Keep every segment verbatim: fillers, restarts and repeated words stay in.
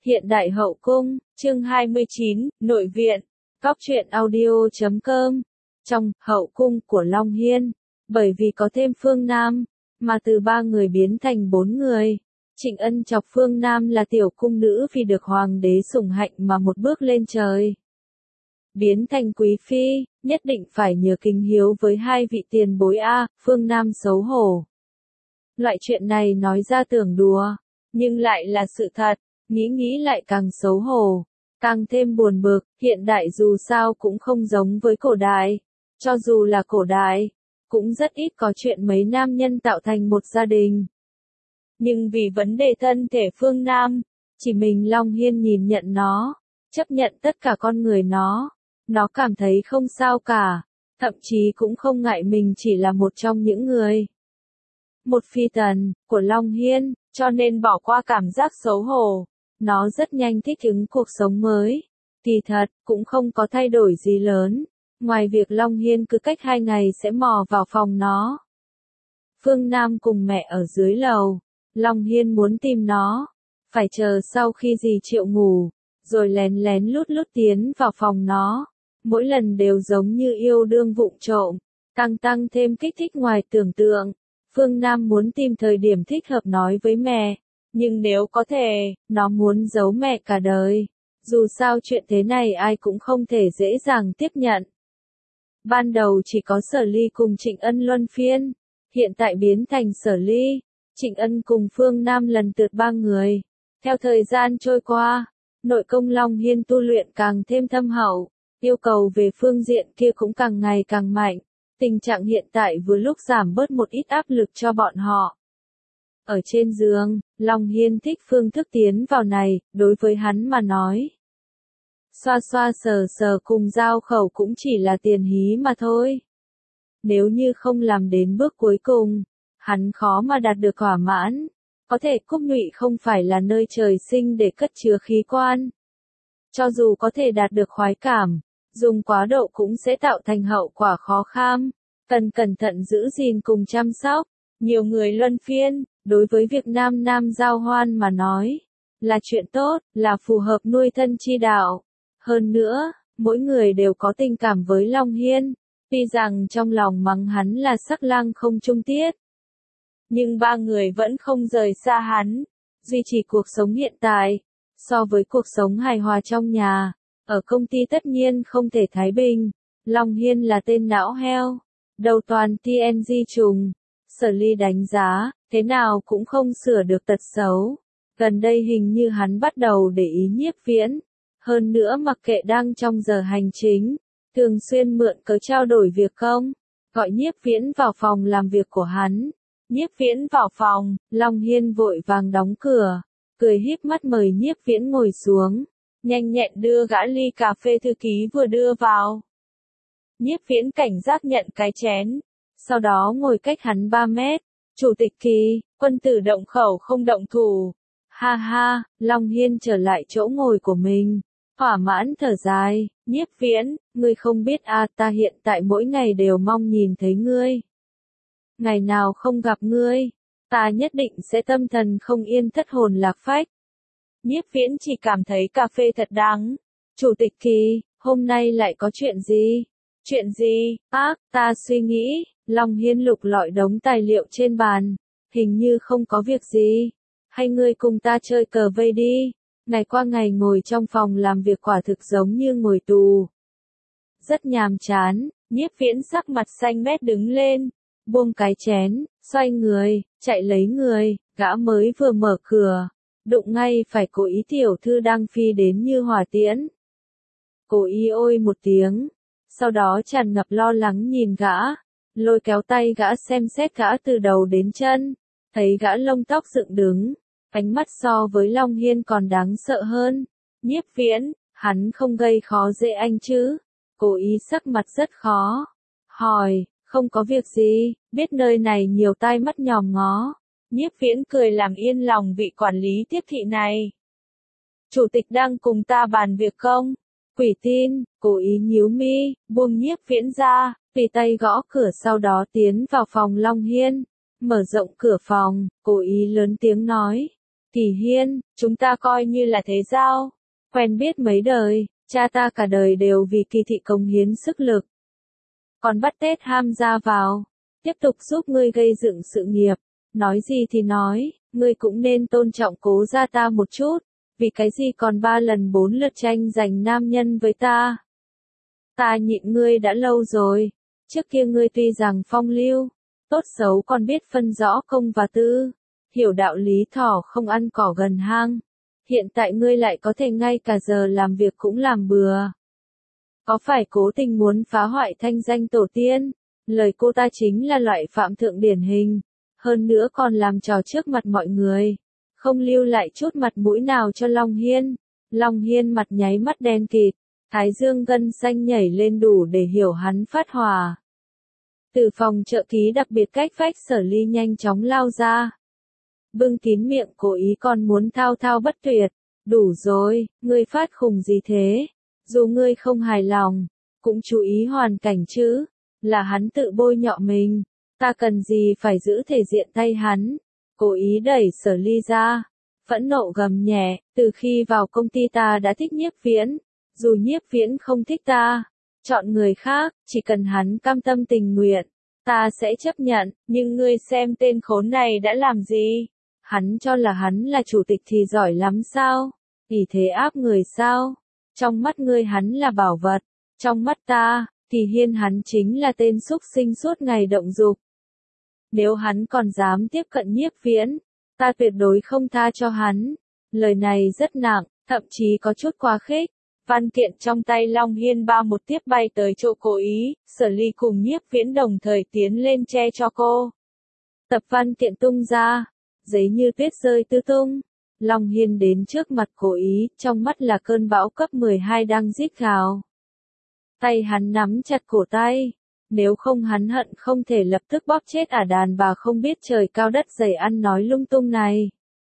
Hiện đại hậu cung, chương hai mươi chín, nội viện, Cóc truyện audio chấm com. Trong hậu cung của Long Hiên, bởi vì có thêm Phương Nam, mà từ ba người biến thành bốn người. Trịnh Ân chọc Phương Nam là tiểu cung nữ vì được hoàng đế sủng hạnh mà một bước lên trời. Biến thành quý phi, nhất định phải nhờ kính hiếu với hai vị tiền bối a. Phương Nam xấu hổ. Loại chuyện này nói ra tưởng đùa, nhưng lại là sự thật, nghĩ nghĩ lại càng xấu hổ, càng thêm buồn bực. Hiện đại dù sao cũng không giống với cổ đại, cho dù là cổ đại, cũng rất ít có chuyện mấy nam nhân tạo thành một gia đình. Nhưng vì vấn đề thân thể Phương Nam, chỉ mình Long Hiên nhìn nhận nó, chấp nhận tất cả con người nó, nó cảm thấy không sao cả, thậm chí cũng không ngại mình chỉ là một trong những người. Một phi tần, của Long Hiên, cho nên bỏ qua cảm giác xấu hổ, nó rất nhanh thích ứng cuộc sống mới. Kỳ thật, cũng không có thay đổi gì lớn, ngoài việc Long Hiên cứ cách hai ngày sẽ mò vào phòng nó. Phương Nam cùng mẹ ở dưới lầu, Long Hiên muốn tìm nó, phải chờ sau khi dì Triệu ngủ, rồi lén lén lút lút tiến vào phòng nó. Mỗi lần đều giống như yêu đương vụng trộm, tăng tăng thêm kích thích ngoài tưởng tượng. Phương Nam muốn tìm thời điểm thích hợp nói với mẹ, nhưng nếu có thể, nó muốn giấu mẹ cả đời. Dù sao chuyện thế này ai cũng không thể dễ dàng tiếp nhận. Ban đầu chỉ có Sở Ly cùng Trịnh Ân luân phiên, hiện tại biến thành Sở Ly, Trịnh Ân cùng Phương Nam lần lượt ba người. Theo thời gian trôi qua, nội công Long Hiên tu luyện càng thêm thâm hậu, yêu cầu về phương diện kia cũng càng ngày càng mạnh. Tình trạng hiện tại vừa lúc giảm bớt một ít áp lực cho bọn họ. Ở trên giường, Long Hiên thích phương thức tiến vào này, đối với hắn mà nói. Xoa xoa sờ sờ cùng giao khẩu cũng chỉ là tiền hí mà thôi. Nếu như không làm đến bước cuối cùng, hắn khó mà đạt được thỏa mãn. Có thể cúc nhụy không phải là nơi trời sinh để cất chứa khí quan. Cho dù có thể đạt được khoái cảm, dùng quá độ cũng sẽ tạo thành hậu quả khó kham, cần cẩn thận giữ gìn cùng chăm sóc. Nhiều người luân phiên, đối với việc nam nam giao hoan mà nói, là chuyện tốt, là phù hợp nuôi thân chi đạo. Hơn nữa, mỗi người đều có tình cảm với Long Hiên, tuy rằng trong lòng mắng hắn là sắc lang không trung tiết. Nhưng ba người vẫn không rời xa hắn, duy trì cuộc sống hiện tại, so với cuộc sống hài hòa trong nhà. Ở công ty tất nhiên không thể thái bình, Long Hiên là tên não heo, đầu toàn tê en giê trùng. Sở Ly đánh giá, thế nào cũng không sửa được tật xấu. Gần đây hình như hắn bắt đầu để ý Nhiếp Viễn, hơn nữa mặc kệ đang trong giờ hành chính, thường xuyên mượn cớ trao đổi việc công, gọi Nhiếp Viễn vào phòng làm việc của hắn. Nhiếp Viễn vào phòng, Long Hiên vội vàng đóng cửa, cười híp mắt mời Nhiếp Viễn ngồi xuống. Nhanh nhẹn đưa gã ly cà phê thư ký vừa đưa vào. Nhiếp Viễn cảnh giác nhận cái chén, sau đó ngồi cách hắn ba mét. Chủ tịch Kỳ, quân tử động khẩu không động thủ. Ha ha, Long Hiên trở lại chỗ ngồi của mình, thỏa mãn thở dài. Nhiếp Viễn, ngươi không biết à, ta hiện tại mỗi ngày đều mong nhìn thấy ngươi. Ngày nào không gặp ngươi, ta nhất định sẽ tâm thần không yên thất hồn lạc phách. Nhiếp Viễn chỉ cảm thấy cà phê thật đắng. Chủ tịch Kỳ, hôm nay lại có chuyện gì? Chuyện gì? Ác, ta suy nghĩ. Long Hiên lục lọi đống tài liệu trên bàn. Hình như không có việc gì. Hay ngươi cùng ta chơi cờ vây đi. Ngày qua ngày ngồi trong phòng làm việc quả thực giống như ngồi tù. Rất nhàm chán. Nhiếp Viễn sắc mặt xanh mét đứng lên, buông cái chén, xoay người, chạy lấy người. Gã mới vừa mở cửa, đụng ngay phải Cố Ý tiểu thư đang phi đến như hỏa tiễn. Cố Ý ôi một tiếng, sau đó tràn ngập lo lắng nhìn gã, lôi kéo tay gã xem xét gã từ đầu đến chân, thấy gã lông tóc dựng đứng, ánh mắt so với Long Hiên còn đáng sợ hơn. Nhiếp Viễn, hắn không gây khó dễ anh chứ? Cố Ý sắc mặt rất khó, hỏi, không có việc gì, biết nơi này nhiều tai mắt nhòm ngó. Nhiếp Viễn cười làm yên lòng vị quản lý tiếp thị này. Chủ tịch đang cùng ta bàn việc không? Quỷ tin, Cố Ý nhíu mi, buông Nhiếp Viễn ra, tùy tay gõ cửa sau đó tiến vào phòng Long Hiên. Mở rộng cửa phòng, Cố Ý lớn tiếng nói. Kỳ Hiên, chúng ta coi như là thế giao. Quen biết mấy đời, cha ta cả đời đều vì Kỳ thị cống hiến sức lực. Còn bắt Tết ham gia vào, tiếp tục giúp ngươi gây dựng sự nghiệp. Nói gì thì nói, ngươi cũng nên tôn trọng Cố gia ta một chút, vì cái gì còn ba lần bốn lượt tranh giành nam nhân với ta. Ta nhịn ngươi đã lâu rồi, trước kia ngươi tuy rằng phong lưu, tốt xấu còn biết phân rõ công và tư, hiểu đạo lý thỏ không ăn cỏ gần hang. Hiện tại ngươi lại có thể ngay cả giờ làm việc cũng làm bừa. Có phải cố tình muốn phá hoại thanh danh tổ tiên? Lời cô ta chính là loại phạm thượng điển hình, hơn nữa còn làm trò trước mặt mọi người, không lưu lại chút mặt mũi nào cho Long Hiên. Long Hiên mặt nháy mắt đen kịt, thái dương gân xanh nhảy lên đủ để hiểu hắn phát hỏa. Từ phòng trợ ký đặc biệt cách vách Sở Ly nhanh chóng lao ra, bưng kín miệng cố ý còn muốn thao thao bất tuyệt. Đủ rồi, ngươi phát khùng gì thế? Dù ngươi không hài lòng, cũng chú ý hoàn cảnh chứ, là hắn tự bôi nhọ mình, ta cần gì phải giữ thể diện tay hắn. Cố ý đẩy Sở Ly ra, phẫn nộ gầm nhẹ, từ khi vào công ty ta đã thích Nhiếp Viễn, dù Nhiếp Viễn không thích ta, chọn người khác, chỉ cần hắn cam tâm tình nguyện, ta sẽ chấp nhận, nhưng ngươi xem tên khốn này đã làm gì? Hắn cho là hắn là chủ tịch thì giỏi lắm sao? Ỷ thế áp người sao? Trong mắt ngươi hắn là bảo vật, trong mắt ta, Kỳ Hiên hắn chính là tên xúc sinh suốt ngày động dục. Nếu hắn còn dám tiếp cận Nhiếp Viễn, ta tuyệt đối không tha cho hắn. Lời này rất nặng, thậm chí có chút quá khích. Văn kiện trong tay Long Hiên ba một tiếp bay tới chỗ cố ý, Sở Ly cùng Nhiếp Viễn đồng thời tiến lên che cho cô. Tập văn kiện tung ra, giấy như tuyết rơi tứ tung. Long Hiên đến trước mặt cố ý, trong mắt là cơn bão cấp mười hai đang rít gào. Tay hắn nắm chặt cổ tay, nếu không hắn hận không thể lập tức bóp chết ả đàn bà không biết trời cao đất dày ăn nói lung tung này.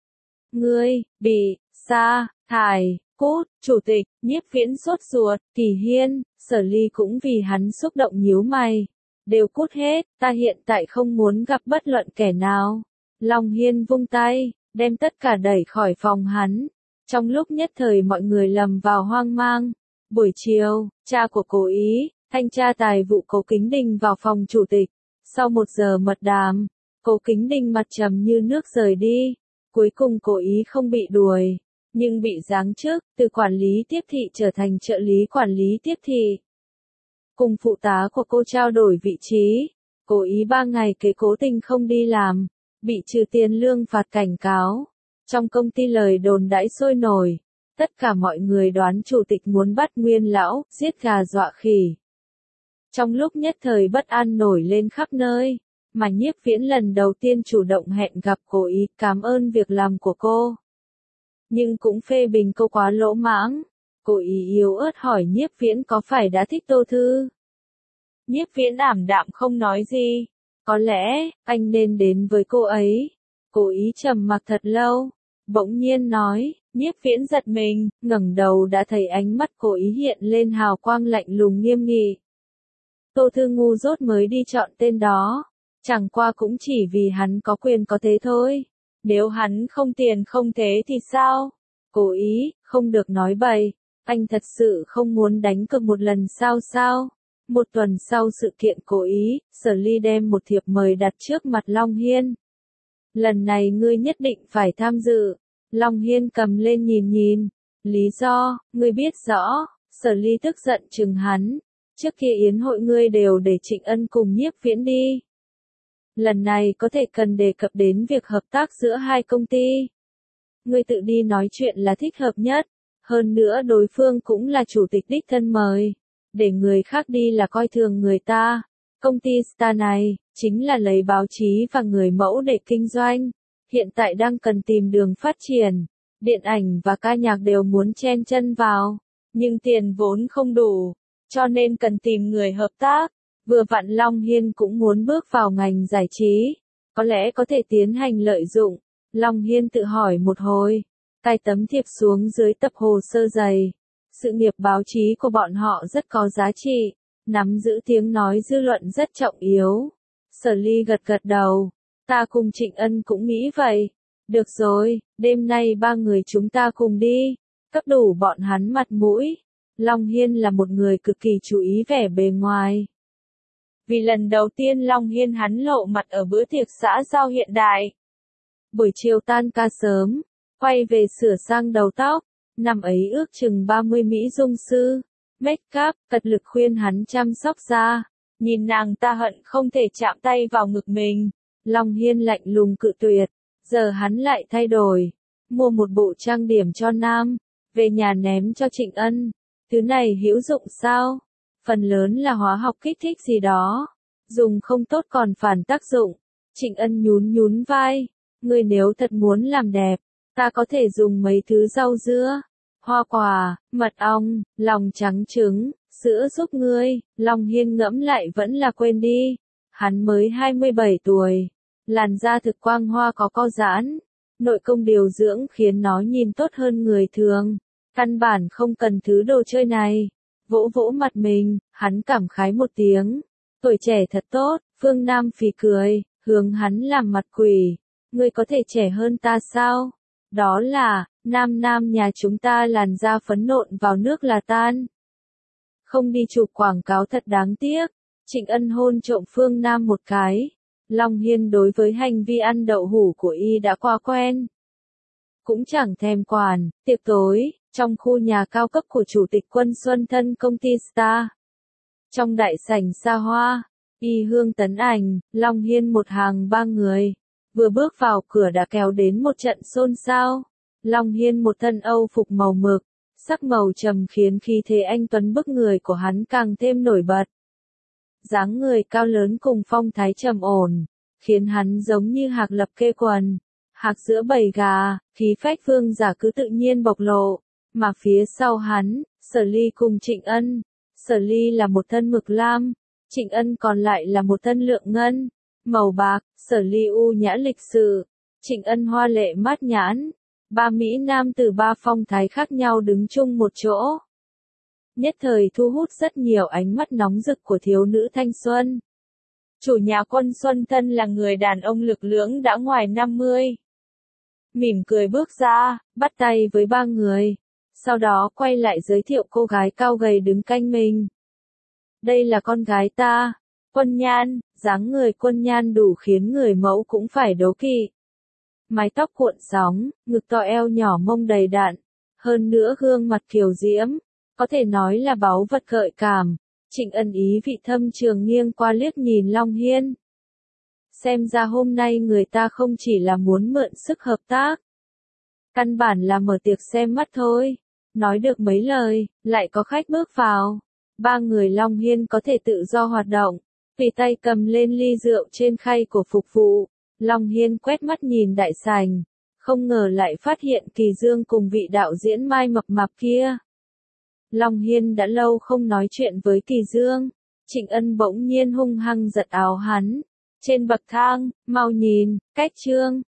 Ngươi, bị, sa, thải, cút, chủ tịch, Nhiếp Viễn sốt ruột, Kỳ Hiên, Sở Ly cũng vì hắn xúc động nhíu mày. Đều cút hết, ta hiện tại không muốn gặp bất luận kẻ nào. Long Hiên vung tay, đem tất cả đẩy khỏi phòng hắn. Trong lúc nhất thời mọi người lầm vào hoang mang. Buổi chiều, cha của cố ý, thanh tra tài vụ Cố Kính Đình vào phòng chủ tịch. Sau một giờ mật đàm, Cố Kính Đình mặt trầm như nước rời đi. Cuối cùng cố ý không bị đuổi, nhưng bị giáng chức, từ quản lý tiếp thị trở thành trợ lý quản lý tiếp thị. Cùng phụ tá của cô trao đổi vị trí, cố ý ba ngày kế cố tình không đi làm, bị trừ tiền lương phạt cảnh cáo. Trong công ty lời đồn đãi sôi nổi, tất cả mọi người đoán chủ tịch muốn bắt Nguyên lão, giết gà dọa khỉ. Trong lúc nhất thời bất an nổi lên khắp nơi, mà Nhiếp Viễn lần đầu tiên chủ động hẹn gặp cố ý, cảm ơn việc làm của cô. Nhưng cũng phê bình cô quá lỗ mãng. Cố ý yếu ớt hỏi Nhiếp Viễn có phải đã thích Tô Thư. Nhiếp Viễn ảm đạm không nói gì. Có lẽ, anh nên đến với cô ấy. Cố ý trầm mặc thật lâu, bỗng nhiên nói. Nhiếp Viễn giật mình, ngẩng đầu đã thấy ánh mắt cố ý hiện lên hào quang lạnh lùng nghiêm nghị. Tô Thư ngu dốt mới đi chọn tên đó. Chẳng qua cũng chỉ vì hắn có quyền có thế thôi. Nếu hắn không tiền không thế thì sao? Cố ý, không được nói bậy. Anh thật sự không muốn đánh cược một lần sao sao? Một tuần sau sự kiện cố ý, Sở Ly đem một thiệp mời đặt trước mặt Long Hiên. Lần này ngươi nhất định phải tham dự. Long Hiên cầm lên nhìn nhìn. Lý do, ngươi biết rõ. Sở Ly tức giận chừng hắn. Trước kia yến hội ngươi đều để Trịnh Ân cùng Nhiếp Viễn đi. Lần này có thể cần đề cập đến việc hợp tác giữa hai công ty. Ngươi tự đi nói chuyện là thích hợp nhất. Hơn nữa đối phương cũng là chủ tịch đích thân mời. Để người khác đi là coi thường người ta. Công ty Star này, chính là lấy báo chí và người mẫu để kinh doanh. Hiện tại đang cần tìm đường phát triển. Điện ảnh và ca nhạc đều muốn chen chân vào. Nhưng tiền vốn không đủ. Cho nên cần tìm người hợp tác. Vừa vặn Long Hiên cũng muốn bước vào ngành giải trí. Có lẽ có thể tiến hành lợi dụng. Long Hiên tự hỏi một hồi. Cài tấm thiệp xuống dưới tập hồ sơ dày. Sự nghiệp báo chí của bọn họ rất có giá trị. Nắm giữ tiếng nói dư luận rất trọng yếu. Sở Ly gật gật đầu. Ta cùng Trịnh Ân cũng nghĩ vậy. Được rồi, đêm nay ba người chúng ta cùng đi, cấp đủ bọn hắn mặt mũi. Long Hiên là một người cực kỳ chú ý vẻ bề ngoài. Vì lần đầu tiên Long Hiên hắn lộ mặt ở bữa tiệc xã giao hiện đại. Buổi chiều tan ca sớm, quay về sửa sang đầu tóc, năm ấy ước chừng ba mươi mỹ dung sư, make up, cật lực khuyên hắn chăm sóc da, nhìn nàng ta hận không thể chạm tay vào ngực mình. Long Hiên lạnh lùng cự tuyệt, giờ hắn lại thay đổi, mua một bộ trang điểm cho nam, về nhà ném cho Trịnh Ân. Thứ này hữu dụng sao? Phần lớn là hóa học kích thích gì đó, dùng không tốt còn phản tác dụng. Trịnh Ân nhún nhún vai, ngươi nếu thật muốn làm đẹp, ta có thể dùng mấy thứ rau dưa, hoa quả, mật ong, lòng trắng trứng, sữa giúp ngươi. Long Hiên ngẫm lại vẫn là quên đi, hắn mới hai mươi bảy tuổi, làn da thực quang hoa có co giãn, nội công điều dưỡng khiến nó nhìn tốt hơn người thường, căn bản không cần thứ đồ chơi này. Vỗ vỗ mặt mình, hắn cảm khái một tiếng, tuổi trẻ thật tốt. Phương Nam phì cười, hướng hắn làm mặt quỷ, ngươi có thể trẻ hơn ta sao? Đó là, nam nam nhà chúng ta làn da phấn nộn vào nước là tan. Không đi chụp quảng cáo thật đáng tiếc. Trịnh Ân hôn trộm Phương Nam một cái. Long Hiên đối với hành vi ăn đậu hũ của y đã qua quen, cũng chẳng thèm quản. Tiệc tối, trong khu nhà cao cấp của Chủ tịch Quân Xuân thân công ty Star. Trong đại sảnh xa hoa, y hương tấn ảnh, Long Hiên một hàng ba người, vừa bước vào cửa đã kéo đến một trận xôn xao. Long Hiên một thân Âu phục màu mực, sắc màu trầm khiến khí thế anh tuấn bức người của hắn càng thêm nổi bật. Dáng người cao lớn cùng phong thái trầm ổn, khiến hắn giống như hạc lập kê quần, hạc giữa bầy gà, khí phách vương giả cứ tự nhiên bộc lộ. Mà phía sau hắn, Sở Ly cùng Trịnh Ân. Sở Ly là một thân mực lam, Trịnh Ân còn lại là một thân lượng ngân, màu bạc. Sở Ly u nhã lịch sự, Trịnh Ân hoa lệ mát nhãn. Ba mỹ nam từ ba phong thái khác nhau đứng chung một chỗ, nhất thời thu hút rất nhiều ánh mắt nóng rực của thiếu nữ thanh xuân. Chủ nhà Quân Xuân thân là người đàn ông lực lưỡng đã ngoài năm mươi. Mỉm cười bước ra, bắt tay với ba người, sau đó quay lại giới thiệu cô gái cao gầy đứng cạnh mình. Đây là con gái ta, Quân Nhan. Dáng người Quân Nhan đủ khiến người mẫu cũng phải đố kỵ. Mái tóc cuộn sóng, ngực to eo nhỏ mông đầy đặn, hơn nữa gương mặt kiều diễm, có thể nói là báu vật gợi cảm. Trịnh Ân ý vị thâm trường nghiêng qua liếc nhìn Long Hiên. Xem ra hôm nay người ta không chỉ là muốn mượn sức hợp tác, căn bản là mở tiệc xem mắt thôi. Nói được mấy lời, lại có khách bước vào. Ba người Long Hiên có thể tự do hoạt động, tùy tay cầm lên ly rượu trên khay của phục vụ. Long Hiên quét mắt nhìn đại sảnh, không ngờ lại phát hiện Kỳ Dương cùng vị đạo diễn Mai mập mạp kia. Long Hiên đã lâu không nói chuyện với Kỳ Dương. Trịnh Ân bỗng nhiên hung hăng giật áo hắn. Trên bậc thang, mau nhìn, cách Trương,